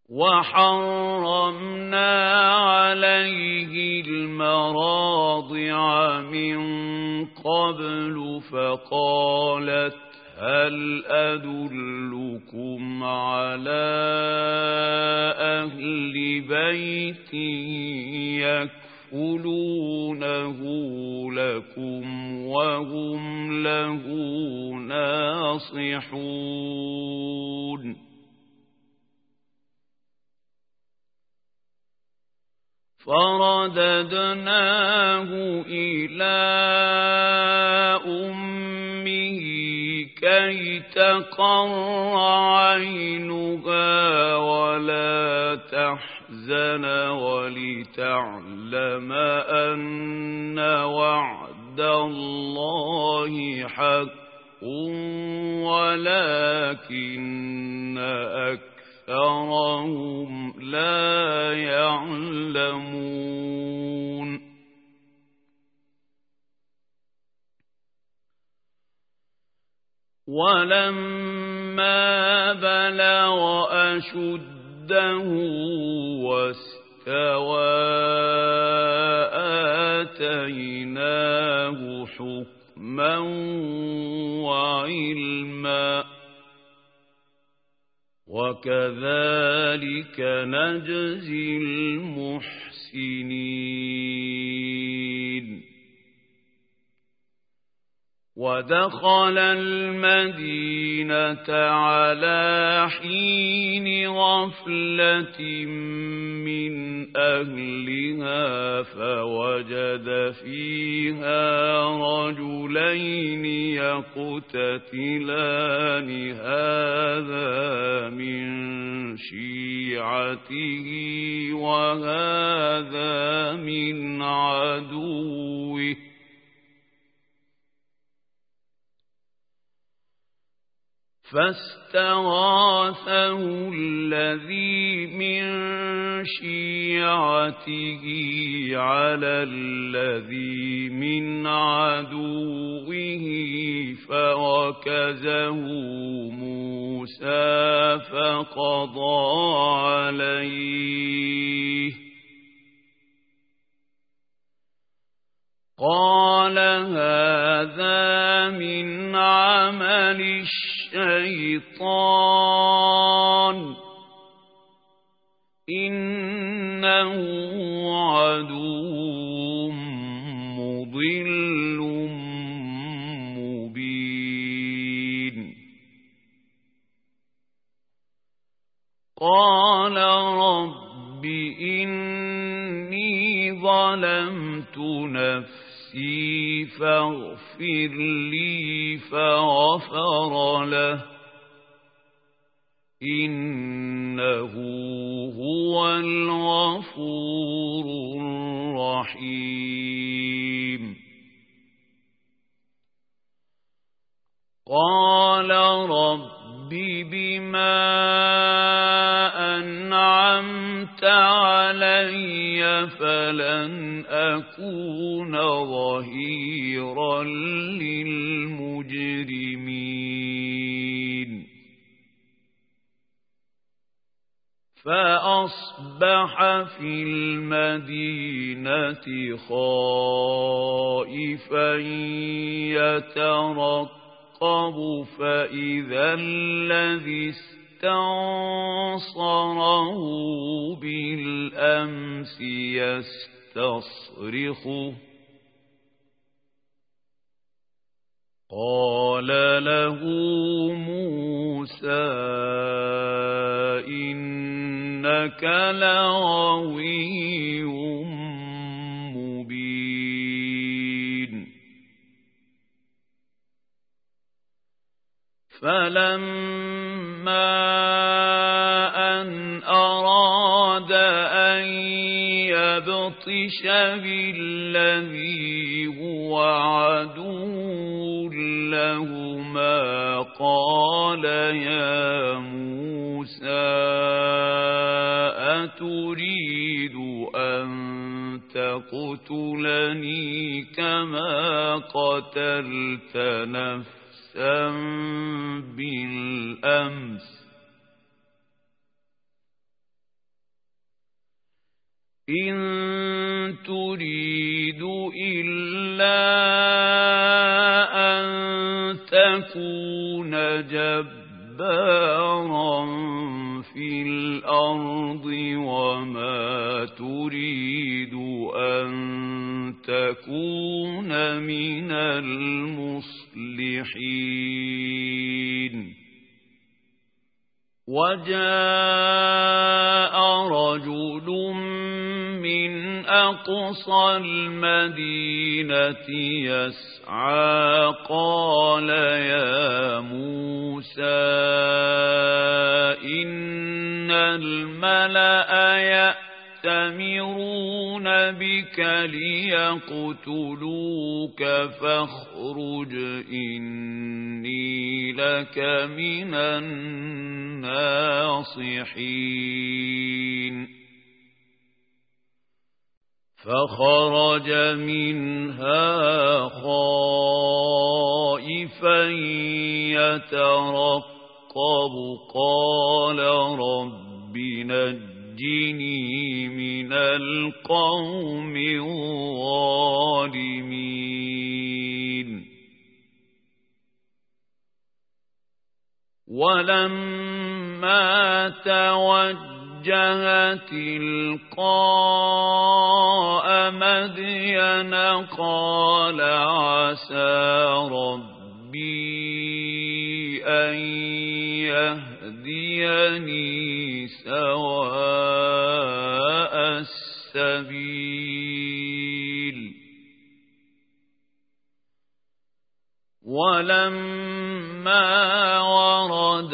وحرمنا عليه المراضع من قبل فقالت هل أدلكم على أهل بيت يكفلونه لكم وهم له ناصحون فرددناه إلى أمه كي تقر عينها ولا تحزن ولتعلم أن وعد الله حق ولكن أكثرهم لا يعلمون ولما بلغ أشده واستوى آتيناه حكما وعلما وكذلك نجزي المحسنين ودخل المدينة على حين غفلة من أهلها فوجد فيها رجلين يقتتلان هذا من شيعته وهذا من عدوه فاستغاثه الذي من شيعته على الذي من عدوه فوكزه موسى فقضى عليه قال هذا من عمل الشيطان إنه عدو مضل مبين قال رب إني ظلمت نفسي فاغفر لي فغفر له إنه هو الغفور الرحيم قال رب بما أنعمت علي فلن أكون ظهيرا للمجرمين فأصبح في المدينة خائفا يترقب فإذا الذي استنصره بالأمس يستصرخه قال له موسى إنك لغوي مبين فلما أن أراد أن يبطش بالذي هو عدو لهما قال يا موسى أتريد أن تقتلني كما قتلت نفسا بالأمس إن تريد إلا أن تكون جبارا في الأرض وما تريد أن تكون من المصلحين وجاء رجل من أقصى المدينة يسعى قال يا موسى إن الملأ يأتمرون بك ليقتلوك فاخرج إني لك من الناصحين فخرج منها خائفا يترقب قال رب نجني من القوم الظالمين ولما توجه تلقاء مدين قال عسى ربي أن يهديني سواء السبيل ولما ورد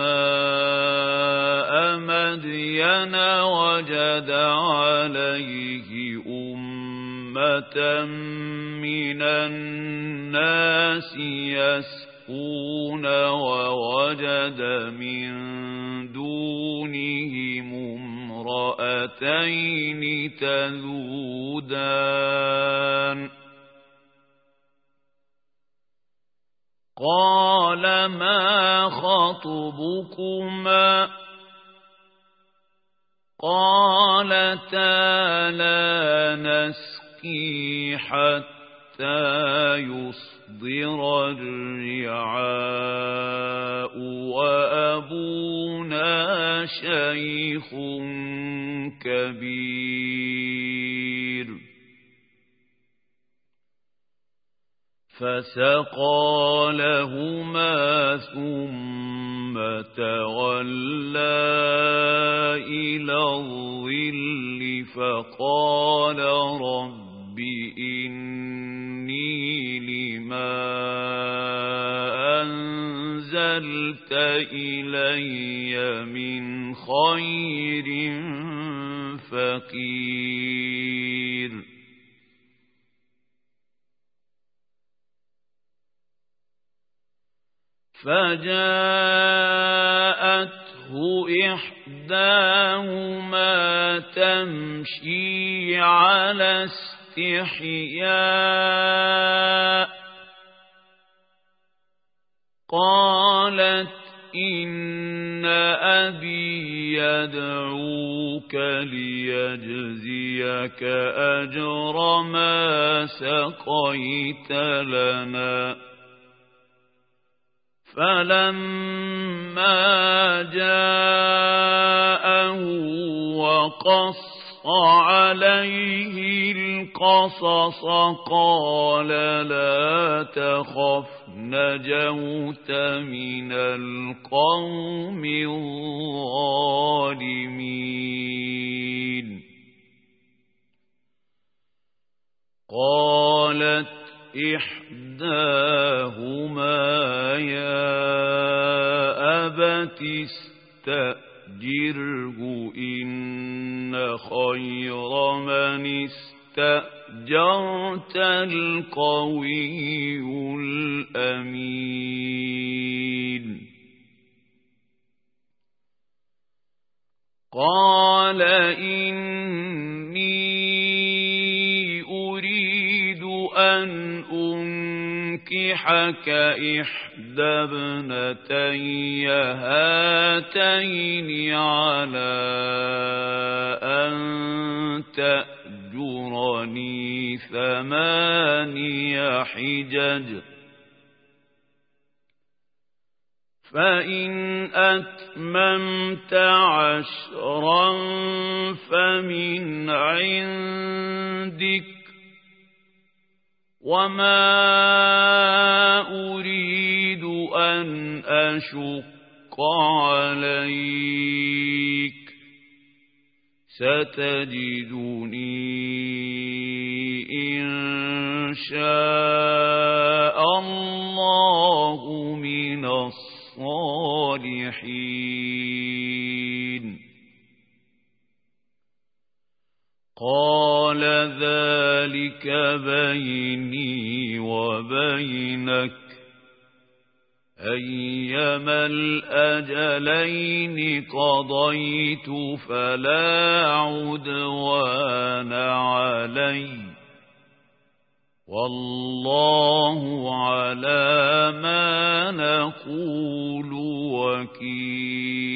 ماء مدين وجد عليه أمة من الناس يسقون ووجد من دونهم امرأتين تذودان قال ما خطبكما قالتا لا نسقي حتى يصدر الرعاء وأبونا شيخ كبير فسقى لهما ثم تولى إلى الظل فقال رب إني لما أنزلت إلي من خير فقير فجاءته إحداهما تمشي على استحياء قالت إن أبي يدعوك ليجزيك أجر ما سقيت لنا فلما جاءه وقص عليه القصص قال لا تخف نجوت من القوم الظالمين قالت إحداهما يا أبت استأجره إن خير من استأجرت القوي الأمين قال إني أريد أن أنكحك إحدى ابنتي هاتين على أن تأجرني 8 حجج فإن أتممت 10 فمن عندك وما أريد أن أشق عليك ستجدني إن شاء الله من الصالحين. قال ذلك بيني وبينك أيما الأجلين قضيت فلا عدوان علي والله على ما نقول وكيل.